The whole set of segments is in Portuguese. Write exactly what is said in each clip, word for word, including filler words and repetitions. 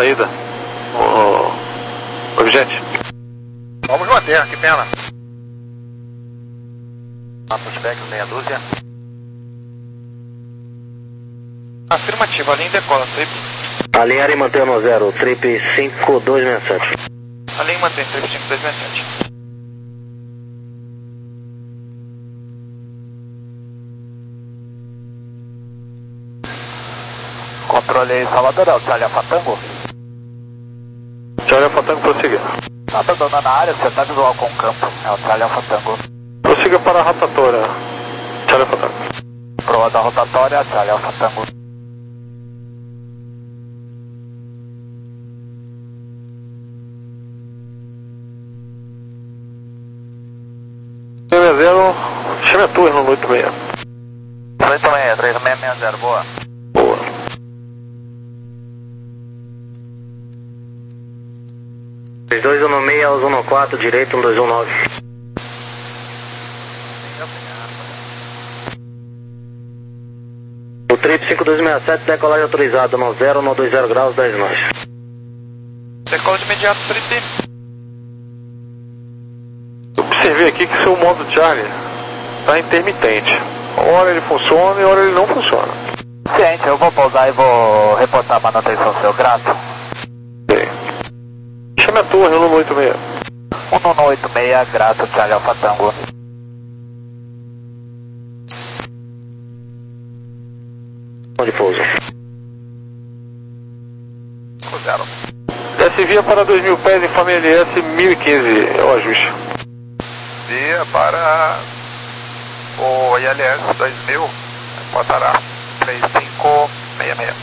Saída. Ô, ô Vigente. Vamos manter, que pena. Pushback meia dúzia. Afirmativa, a linha decola, trip. A linha aérea mantém no zero, trip cinco dois seis sete. A linha mantém, trip cinco dois seis sete. Controle Salvador, é o Charlie Alpha Tango. Charlie Alpha Tango, prossiga. Nota dona na área, você está visual com o campo. É o Charlie Alpha Tango. Prossiga para a rotatória. Charlie Alpha Tango. Proa da rotatória, Charlie Alpha Tango. seis zero, chame a torre no oito seis. oito seis, três seis seis zero, boa. Boa. três dois um seis, aos um quatro, direito um dois um nove. O trip cinco dois seis sete, decolagem autorizada no zero, no dois zero graus, dez nós. Decola de imediato, trip. Observei aqui que seu modo Charlie está intermitente. Hora ele funciona e hora ele não funciona. Ciente, eu vou pousar e vou reportar a manutenção seu, grato. Bem. Chame a torre no oito seis. um um oito seis, grato, Charlie Alpha Tango. Onde pouso? Zero. Desce via para dois mil pés em família L S mil e quinze, é o ajuste. Via para o I L S dois mil, botará três cinco seis seis.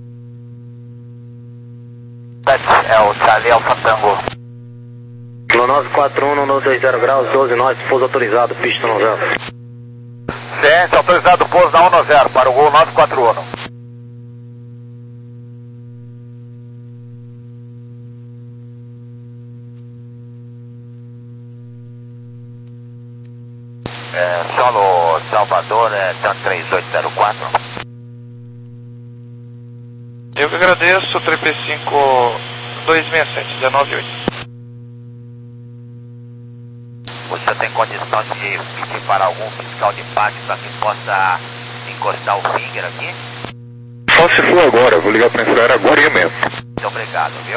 É o Charlie Alpha Tango. No nove quatro um, no dois zero graus, doze nós, pouso autorizado, pista no zero. Ciente, autorizado pouso na um zero para o Gol nove quatro um. É, solo Salvador, é, três oito zero quatro. Eu que agradeço, trip cinco dois seis sete, um nove oito. Você tem condições de pedir para algum fiscal de parque para que possa encostar o finger aqui? Só se for agora, vou ligar para a Infraero agora mesmo. Muito obrigado, viu?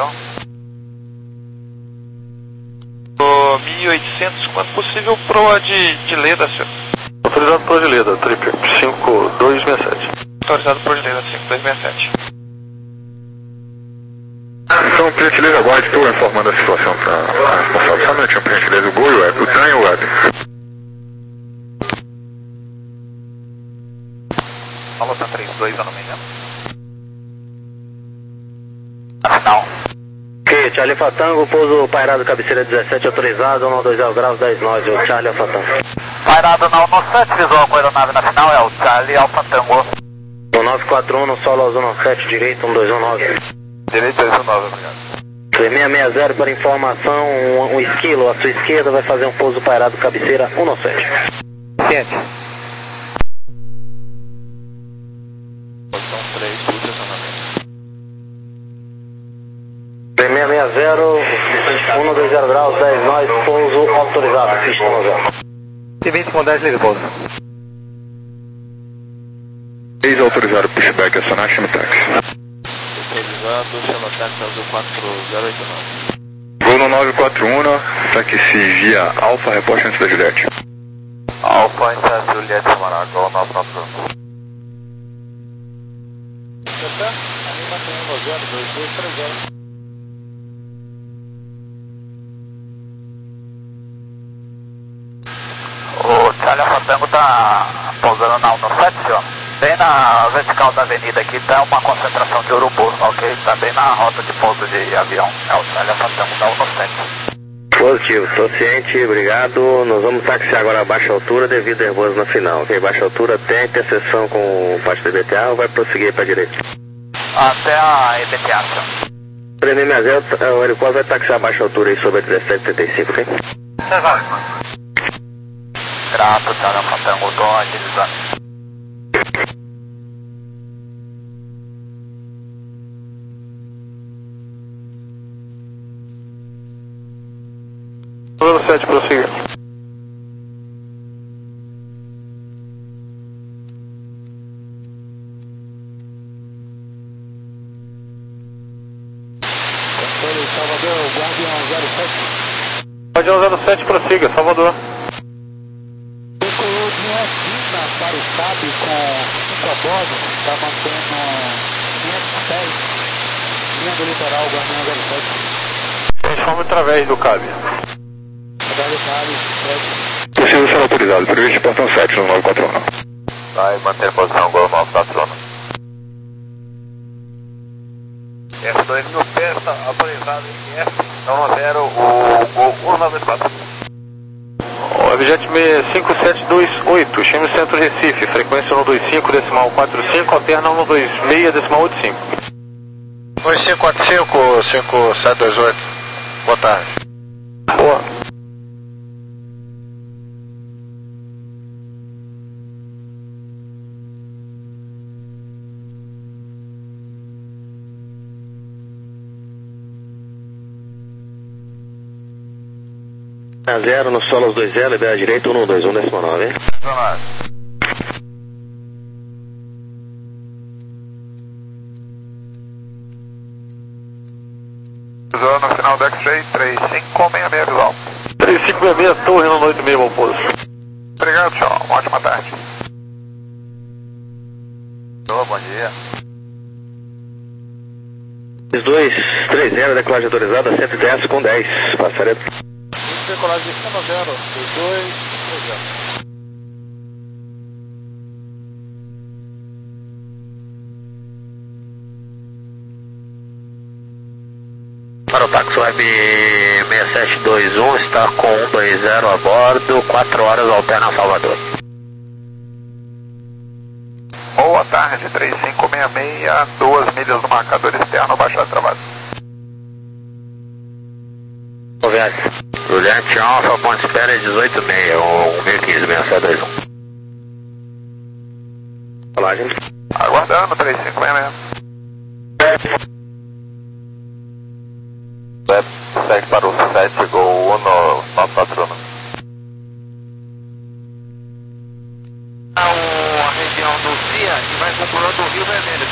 O mil e oitocentos, quando possível, proa de, de Leda, senhor. Autorizado por de Leda, trip cinco dois seis sete. Autorizado por Leda, cinco dois seis sete. Então, por gentileza, aguarde, estou informando a situação para a responsável. Só um minutinho, por gentileza, o Gol é o Tan e o Web. Falou, tá três dois, eu não me engano. Não. Ok, Charlie Alpha Tango, pouso pairado cabeceira dezessete, autorizado, no dois zero graus, dez nós, o Charlie Alpha Tango. Pairado na um sete, visual com a aeronave na final, é o Charlie Alpha Tango. No nove quatro um, no solo aos um sete, direito um dois um nove. Direito dois um nove, obrigado. três seis seis zero para informação, um, um esquilo à sua esquerda vai fazer um pouso pairado cabeceira um sete. Ciente. Posição três, tudo estacionamento. três seis seis zero, um dois zero graus, dez nós, pouso autorizado, pista no zero. T vinte com dez, liga pouso. Ex autorizado, pushback, acionar, chama táxi. Autorizado, chama táxi azul quatro zero oito nove. Vou no nove quatro um, táxi via Alfa, reposta antes da Juliette. Alfa, Inter Juliette, Samará, Gol nove nove um. O Charlie Alpha Tango tá pousando na um sete, senhor. Bem na vertical da avenida aqui, tá uma concentração de urubu, ok? Tá bem na rota de pouso de avião. É o Charlie Alpha Tango da um sete. Positivo, estou ciente, obrigado. Nós vamos taxiar agora a baixa altura devido a Airbus na final. Ok, baixa altura até a interseção com o parte do I B T A ou vai prosseguir para a direita? Até a I B T A, senhor. três seis seis zero, o helicóptero vai taxiar a baixa altura aí sobre a dezessete trinta e cinco, ok? Você vai. Grato, Charlie Alpha Tango, tô agilizando. zero sete, prossiga. Salvador, Guardião zero sete. Guardião zero sete, prossiga, Salvador. Decolou de Otina para o C A B com cinco a bordo, está mantendo quinhentos e dez, linha do litoral, Guardião zero sete. Transforma através do C A B. Através do C A B, sete. Preciso ser autorizado, previsto portão sete no nove quatro um. Vai manter posição Gol nove quatro um. F dois mil pesta, autorizado em F, então zero, o Gol um nove quatro. O Objet seis cinco sete dois oito, chame Centro Recife, frequência um dois cinco decimal quatro cinco, alterna um dois seis decimal oito cinco. dois cinco quatro cinco, cinco sete dois oito, boa tarde. Boa. A zero no Solos dois zero, libera direito um dois um decimal nove, hein? Zona no final do X-Ray, três cinco seis seis visual. três cinco seis seis, torre no oito meio, bom pouso. Obrigado, tchau. Uma ótima tarde. Olá, bom dia. dois três zero, decolagem autorizada, cento e dez com dez, passarelo. Decolagem cento e zero, dois três zero. Para o táxi web seis sete dois um, está com um dois zero a bordo, quatro horas alterna Salvador. Boa tarde, três cinco seis seis, duas milhas do marcador externo, baixado travado. Conversa. Juliette Alfa, ponte espera dezoito seis, um mil e quinze, seis sete dois um. Olá, gente. Aguardando, três cinco seis seis. Web segue para o sete, Gol um nove quatro um. A região do C I A que vai concluindo o Rio Vermelho,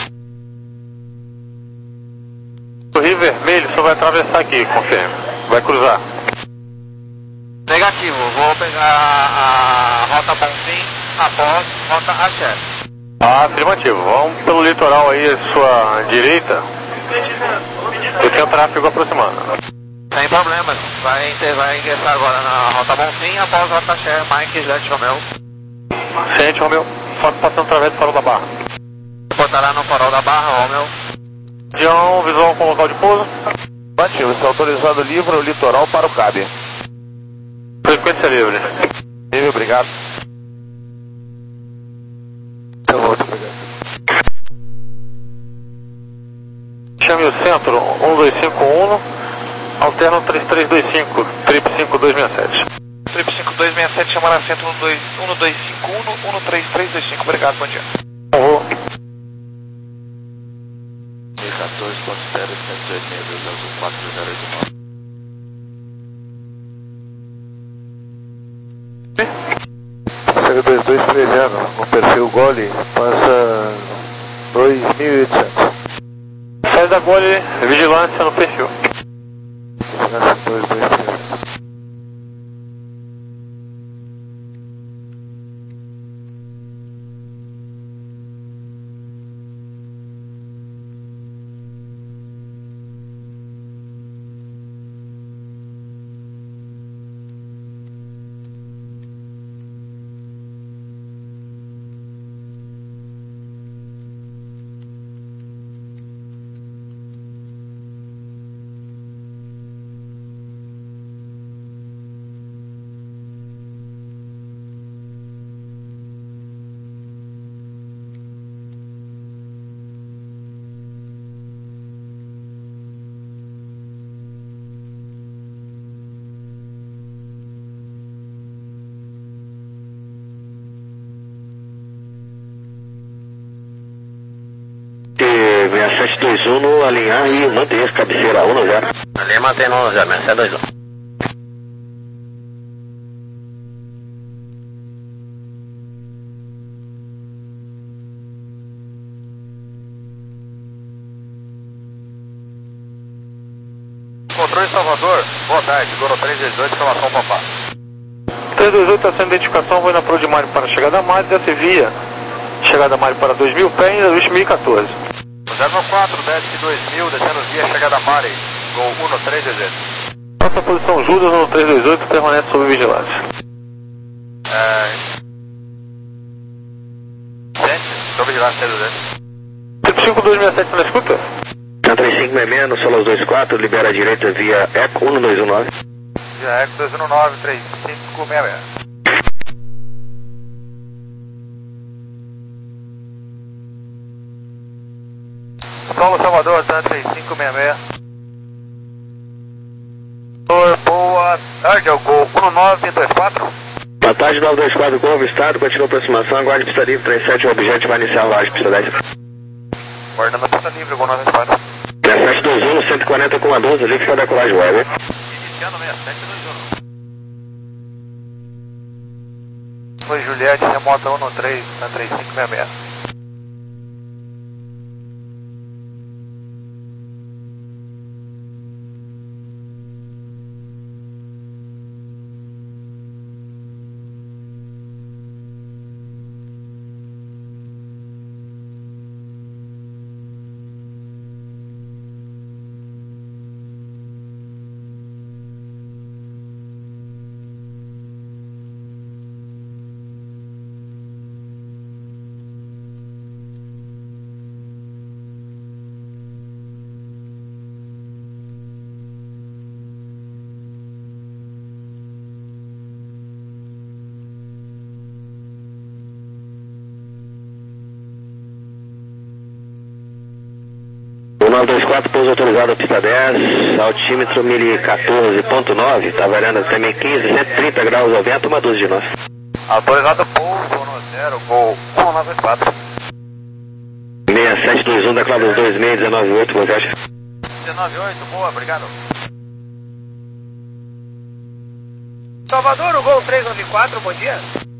Thiago. O Rio Vermelho só vai atravessar aqui, confirma. Vai cruzar. Negativo, vou pegar a rota Bonfim após rota Axé. Ah, afirmativo. Vamos pelo litoral aí, à sua direita. E tem o tráfego aproximando. Sem problemas, vai, inter- vai ingressar agora na rota Bonfim após rota Axé, Mike Juliette Romeo. Ciente, Romeu. Só passando através do farol da Barra. Botará no farol da Barra, Romeo. Região visual com local de pouso. Batido, está autorizado livre o litoral para o C A B. Frequência livre. Livre, obrigado. Eu vou, obrigado. Chame o centro um dois cinco um, alterna três três dois cinco, trip cinco dois seis sete. Trip cinco dois seis sete, chamará centro um dois cinco um, um três três dois cinco, obrigado, bom dia. Vou. quatorze, ponto zero, cento e oito, seis dois quatro zero oito nove. C dois dois trezando, no perfil Gole, passa dois mil e oitocentos. Sai da Gole, vigilância no perfil. Vigilância dois dois trezando. seis sete dois um no alinhar e manter cabeceira um zero. Alinha mantendo um zero, seis sete dois um. Patrulha Salvador, boa tarde, Goro três dois oito, exclamação papá. três dois oito, está sendo identificação, vai na Pro de Mário para a chegada a Mário, desce via. Chegada a Mário para dois mil, pé ainda dois mil e quatorze. zero quatro, desce dois mil, descendo via, chegada a Mário, Gol um três dois oito. Nossa posição Judas no três dois oito, permanece sob vigilância. É... Gente, sob vigilância três dois oito. trinta e cinco dois seis sete na escuta? três cinco seis seis no Solos dois quatro, libera a direita via Eco um dois um nove. Via Eco dois um nove, três cinco seis seis. Solo Salvador, tá três cinco seis seis. Boa tarde, é o Gol um nove dois quatro. Boa tarde, nove dois quatro, Gol avistado, continua a aproximação, aguarde pista livre, três sete, o objeto vai iniciar a laje, pista dez. Guardando a pista livre, Gol nove dois quatro. sessenta e sete dois um, cento e quarenta com a doze, ligue para a decolagem web. Iniciando sessenta e sete dois um. Foi Juliette, remota um três, na três cinco seis seis. nove dois quatro, pouso autorizado, pista dez, altímetro mil e quatorze ponto nove, tá variando até mil e quinze, cento e trinta graus ao vento, uma dúzia de nós. Autorizado pouso no zero, Gol um nove dois quatro. seis sete dois um, declara os dois seis, dezenove oito, boa tarde. dezenove oito, boa, obrigado. Salvador, o Gol três nove quatro, bom dia.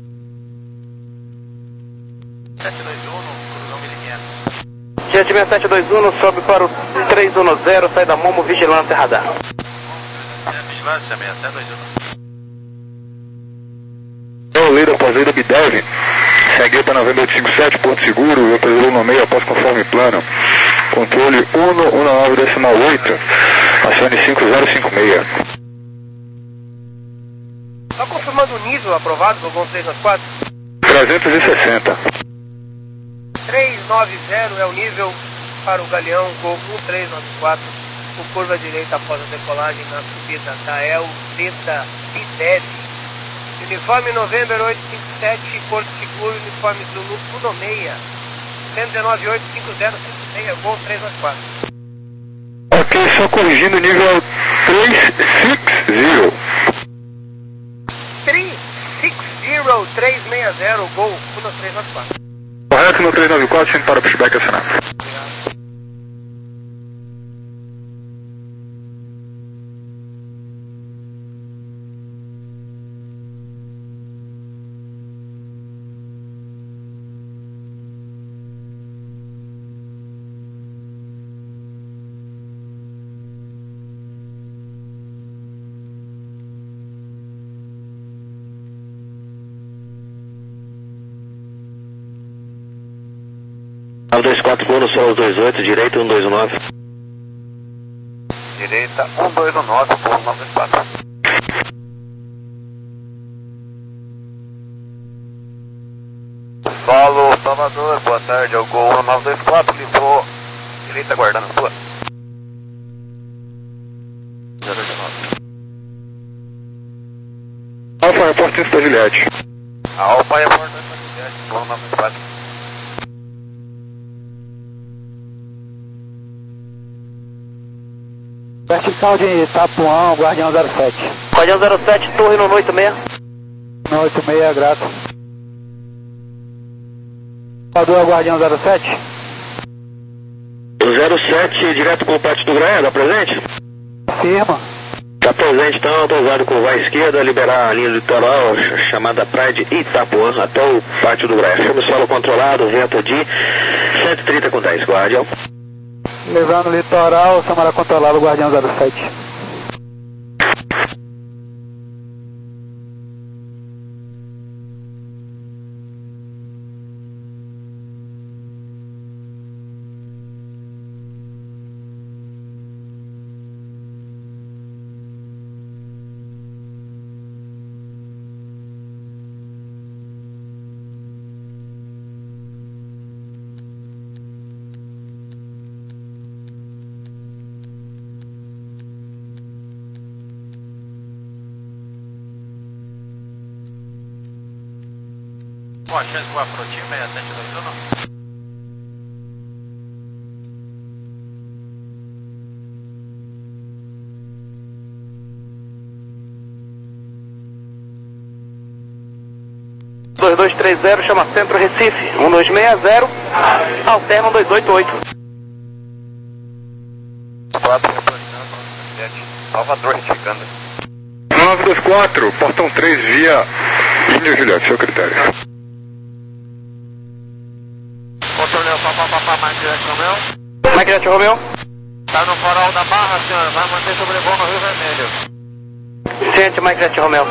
sete dois um, cruzão mil e quinhentos. Jet seis sete dois um, sobe para o três um zero, sai da Momo, vigilância radar. Vigilância seis sete dois um. Então, líder após lida Bidev, segue para novembro oito cinco sete, Porto Seguro, eu preservo no meio após conforme plano. Controle um um nove decimal oito, acione cinco zero cinco seis. Só confirmando o nível aprovado do Gol três nove quatro. trezentos e sessenta. trezentos e noventa é o nível para o Galeão Gol um três nove quatro, com curva direita após a decolagem na subida da El Beta Bidev. Uniforme November oito cinco sete, Porto Seguro, uniforme Zulu um seis, cento e dezenove oito cinco zero cinco seis, Gol três nove quatro. Ok, só corrigindo o nível trezentos e sessenta. trezentos e sessenta, trezentos e sessenta, Gol um três nove quatro. Correto no três nove quatro, sendo para o pushback assinado. nove dois quatro, Gol no Solos dois oito, direita um dois um nove. Direita um dois um nove, Gol nove dois quatro. Solo Salvador, boa tarde, é o Gol um nove dois quatro, livrou, direita aguardando sua. zero dois nove. Alfa, repórter da Juliette. Alfa é porta da Juliette, Gol nove dois quatro. Vertical de Itapuã, Guardião zero sete. Guardião zero sete, torre no oito seis. No oito seis, grato. Salvador, Guardião zero sete. O zero sete, direto com o pátio do Graia, dá presente? Firma. Tá presente, então, autorizado curvar à esquerda, liberar a linha litoral chamada Praia de Itapuã até o pátio do Graia. Chama o solo controlado, vento de cento e trinta com dez, Guardião. Levando o litoral, Samara controlado, Guardião zero sete. com a chance com a Frotinho seis sete dois um, não? dois dois três zero, chama Centro Recife, um dois seis zero, alterna um dois oito oito. quatro, Salvador, retificando. nove dois quatro, portão três, via Índia Juliette, seu critério. Controle Papa Papa Marquete Romeu. Marquete Romeu. Tá no farol da Barra, senhor. Vai manter sobrevoo no Rio Vermelho. Ciente, Marquete Romeu.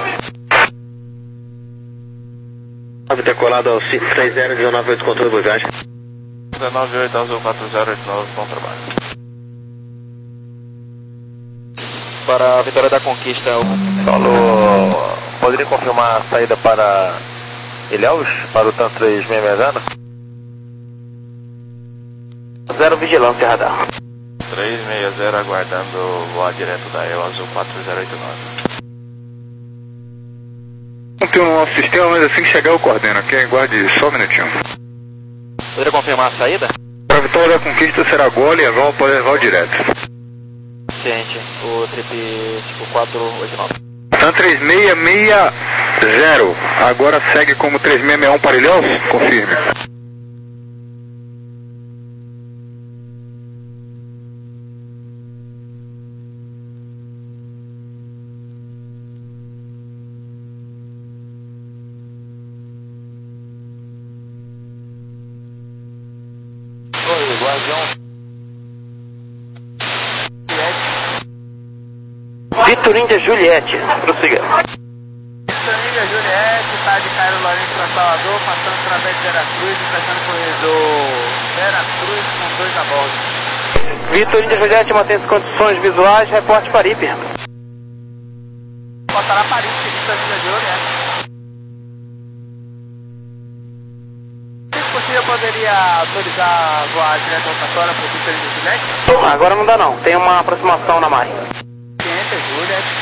Decolado ao três zero um nove oito, controle de viagem. dezenove oito, azul quatro zero oito nove, bom trabalho. Para a Vitória da Conquista. Falou. Poderia confirmar a saída para Ilhéus, para o TAN três seis seis zero? Zero vigilância, radar. três seis zero, aguardando voar direto da E L, azul quatro zero oito nove. Não tem um nosso sistema, mas assim que chegar eu coordeno, ok? Guarde só um minutinho. Poderia confirmar a saída? Para a Vitória da Conquista será gole e Eval pode levar direto. Ciente, o trip tipo quatro oito nove. TAN três seis seis zero, agora segue como três seis seis um para Ilhéus? Confirme. Oi, Guardião. Vitor Índia Juliette, prossiga. Vitor Índia Juliette, está de Cairo Lourenço para Salvador, passando através de Veracruz e fechando o corredor Veracruz com dois a bordo. Vitor Índia Juliette, mantém-se condições visuais, reporte Paripe. Botará Paripe, Vitor Índia Juliette. Se possível, poderia autorizar voar direto ao Tatora para o Vitor Índia Juliette? Agora não dá não, tem uma aproximação na margem. Ciência, Juliette.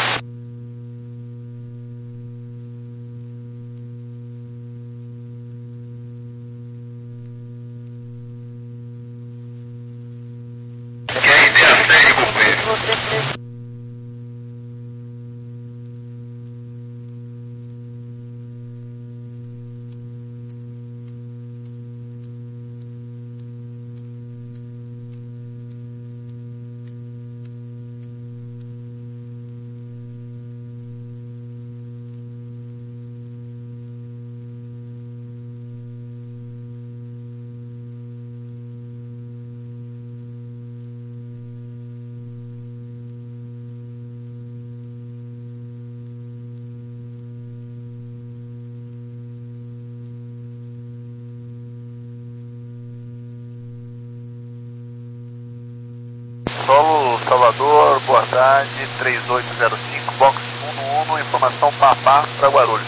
Solo Salvador, boa tarde, três oito zero cinco, box um um, informação Papá para Guarulhos.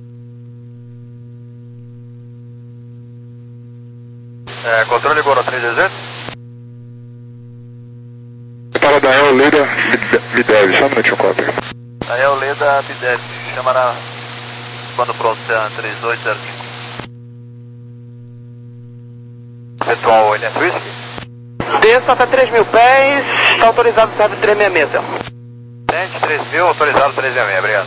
É, controle Goro três Z? Para da El Leda Videv, só um minutinho, cópia. A El Leda Bidev, chamará quando pronto, três oito zero cinco. Pessoal, ele é Whisky? Desça até três mil pés, está autorizado o serve três seis seis. Tente três mil, autorizado três seis seis, obrigado.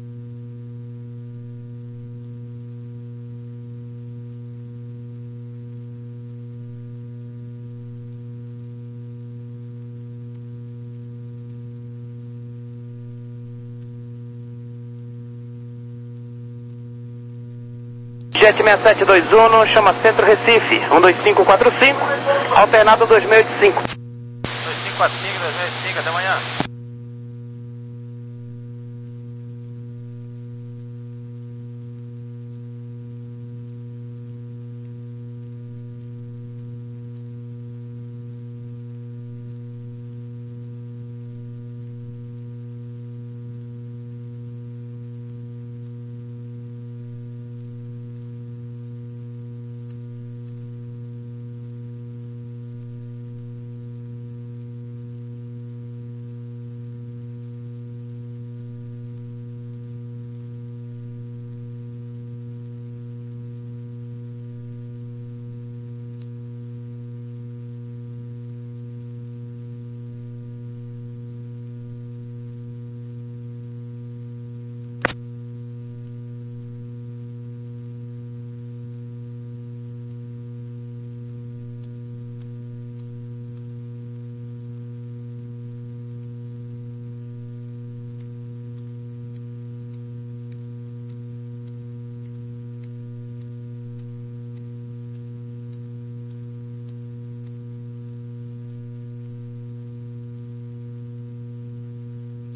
Jet seis sete dois um, chama Centro Recife, um dois cinco quatro cinco, alternado dois seis oito cinco. dois cinco quatro cinco, dois seis oito cinco, até amanhã.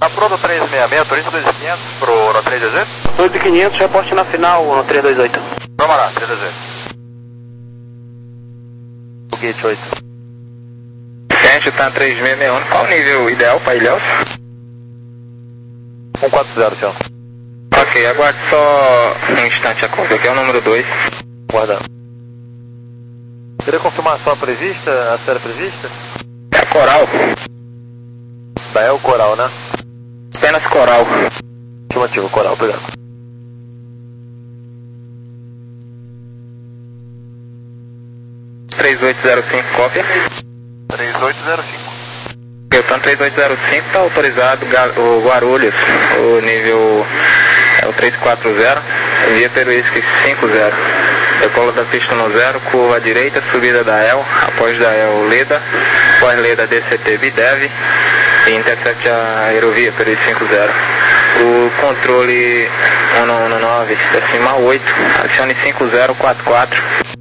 Tá pronto o três seis seis, turista dois mil e quinhentos pro no três dois oito? dois mil e quinhentos, reporte na final no três dois oito. Vamos lá, três dois oito. O gate oito. Gente, tá três seis seis um, qual o nível ideal para Ilhéus? um quatro zero, senhor. Ok, aguarde só um instante a conta, aqui é o número dois. Guardando. Queria confirmar só a prevista, a série prevista? É a Coral, Da El Coral, né? apenas Coral. Estimativo, Coral, obrigado. três oito zero cinco, cópia. três oito zero cinco. Então três oito zero cinco está autorizado o Guarulhos, o nível é o três quatro zero, via Peruísque cinco zero. Decola da pista no zero, curva à direita, subida da El, após da El Leda, após Leda D C T Bidev e intercepte a aerovia Peruísque cinco zero. O controle um um nove, decimal oito, acione cinco zero quatro quatro.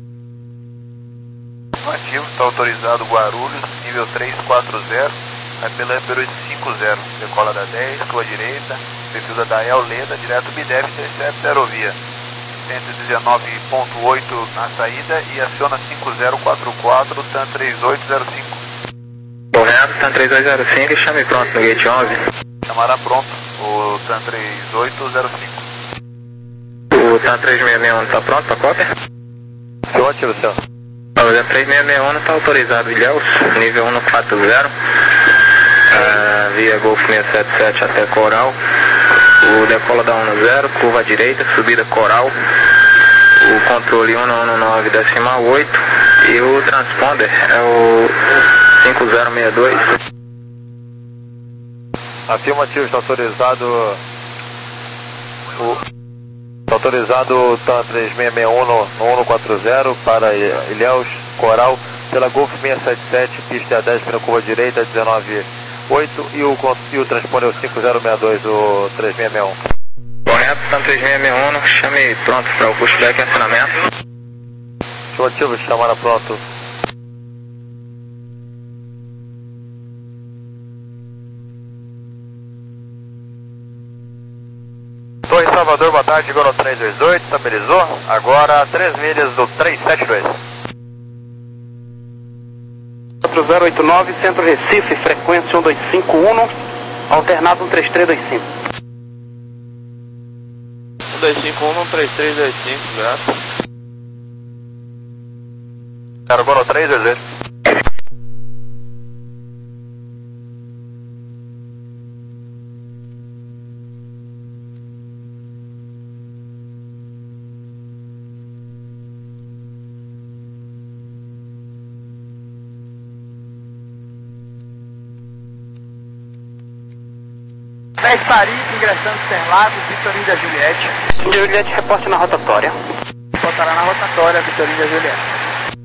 Ativo, está autorizado Guarulhos, nível três quatro zero, Capelã Peruísque cinco zero, decola da dez, sua direita, perfil da El Leda, direto Bidev, intercepta aerovia. cento e dezenove ponto oito na saída e aciona cinco zero quatro quatro, T A M três oito zero cinco. Correto, T A M três oito zero cinco e chame pronto no gate onze. Chamará pronto o T A M três oito zero cinco. O T A M três seis seis um está pronto para cópia? Senhor, ativo, senhor. O três seis seis um está autorizado Ilhéus, nível um quatro zero, uh, via Golf seis sete sete até Coral. O decola da um zero, curva à direita, subida Coral. O controle um um nove, decimal oito. E o transponder é o cinco zero seis dois. Afirmativo, está autorizado o, está autorizado o T A M três seis seis um no, no um quatro zero para Ilhéus, Coral, pela Golf seis sete sete, pista A dez, pela curva direita, dezenove oito, e o, e o transponder é o cinco zero seis dois, o três seis seis um. Correto, T A M três seis seis um, chame pronto para o pushback e acionamento. Show ativo, chamada pronto. Estou em Salvador, boa tarde, chegou no três dois oito, estabilizou. Agora três milhas do três sete dois. quatro zero oito nove, Centro Recife, frequência um dois cinco um, alternado um três três dois cinco. um dois cinco um, três três dois cinco, graças. Carregou no três dois oito. dez Paris, ingressando Interlagos, Vitorina Juliette. Juliette, reporte na rotatória. Reportará na rotatória, Vitorina Juliette.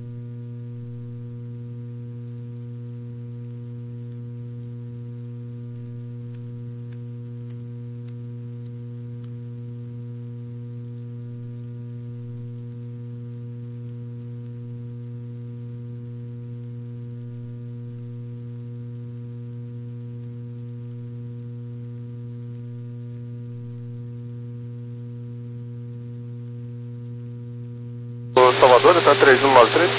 Salvador, está três um nove três.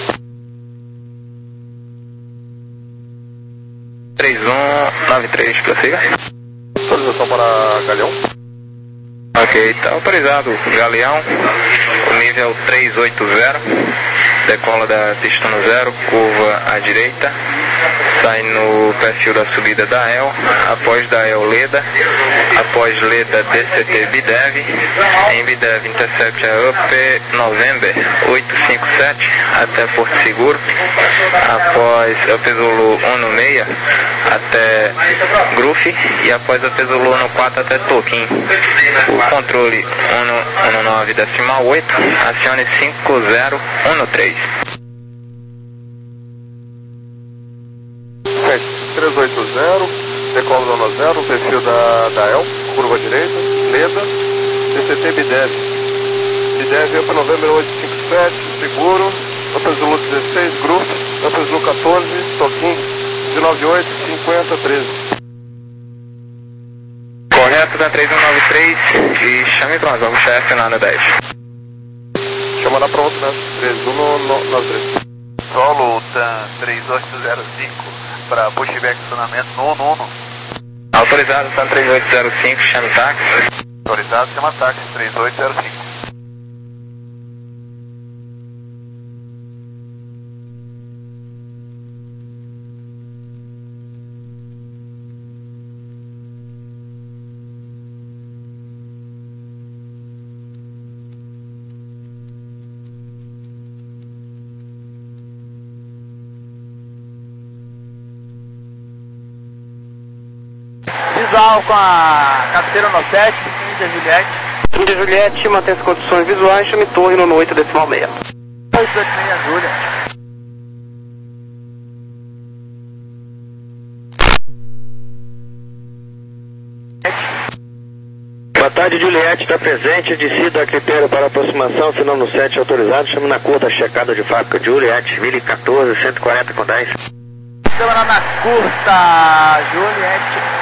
três um nove três, prossiga. Autorização para Galeão. Ok, está autorizado Galeão, o nível três oito zero, decola da pista no zero, curva à direita, sai no perfil da subida da El, após da El Leda, após Leda D C T Bidev, em Bidev intercept a U P November oito cinco sete até Porto Seguro, após a Zulu um no seis até Grufe e após a Zulu um no quatro até Toquim. O controle um no nove decimal oito, acione cinco zero um no três. três oito zero, decola zona zero, perfil da, da El, curva direita, Leda, D C T Bidev. Bidev para Novembro oito cinco sete, seguro, Upper Zulu dezesseis, Grupo, Upper Zulu quatorze, Toquim, dezenove oito, cinquenta, treze. Tutan três um nove três e chame pronto, vamos puxar F na dez. Chama lá pronto, né? três um nove três. Solo Tan três oito zero cinco para pushback estacionamento no nono. Autorizado, Tan três oito zero cinco, chame táxi. Autorizado, chama táxi três oito zero cinco. Visual com a cabeceira no sete, Índia Juliette. Índia Juliette, mantém as condições visuais, chame torre no oito decimal meia. oito oito seis Juliette. Boa tarde, Juliette, está presente, descida a critério para aproximação, final no sete autorizado, chame na curta, checada de fábrica, Juliette, mil e quatorze, cento e quarenta com dez. Câmara na curta, Juliette.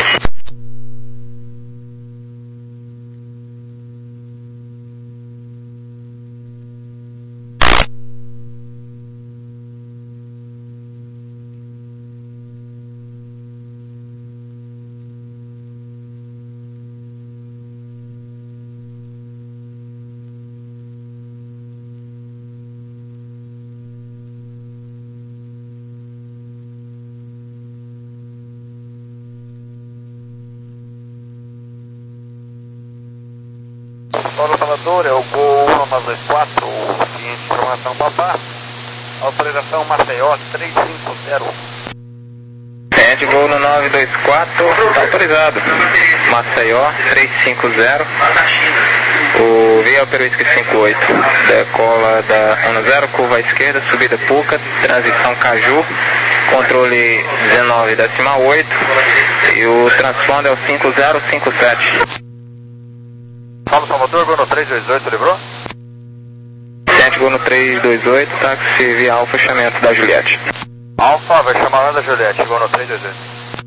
Solo Salvador, é o Gol um nove dois quatro, seguinte informação papá. Autorização Maceió três cinco zero. Sente Gol no nove dois quatro, está autorizado. Maceió três cinco zero. O Via Peruísque cinco oito. Decola da ano zero, curva à esquerda, subida Puca, transição Caju, controle dezenove decimal oito. E o transponder é o cinco zero cinco sete. Solo Salvador, Gol no três dois oito, livrou? Sente Gol no três dois oito, táxi via Alfa, fechamento da Juliette. Alfa, vai chamar lá da Juliette, Gol no três dois oito.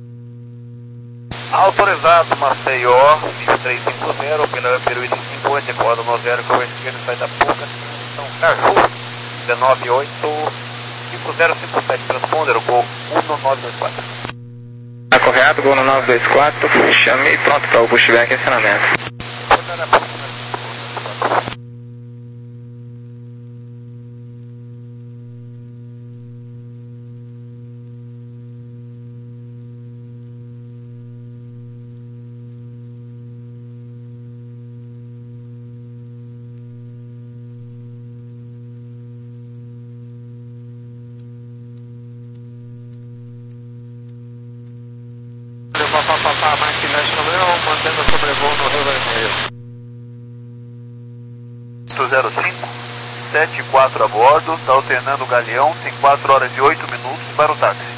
Autorizado Maceió vinte e três cinco zero, pela Peruísque cinco oito, decola no zero, curva à esquerda, sai da Puca, transição Caju, dezenove oito, cinco zero cinco sete, transponder, Gol um nove dois quatro. Tá correto, Gol no nove dois quatro, chame e pronto para o pushback e acionamento. Papapá, máquina National, mantendo sobrevoo no Rio Vermelho. oito zero cinco, sete quatro a bordo, está alternando o galeão, tem quatro horas e oito minutos para o táxi.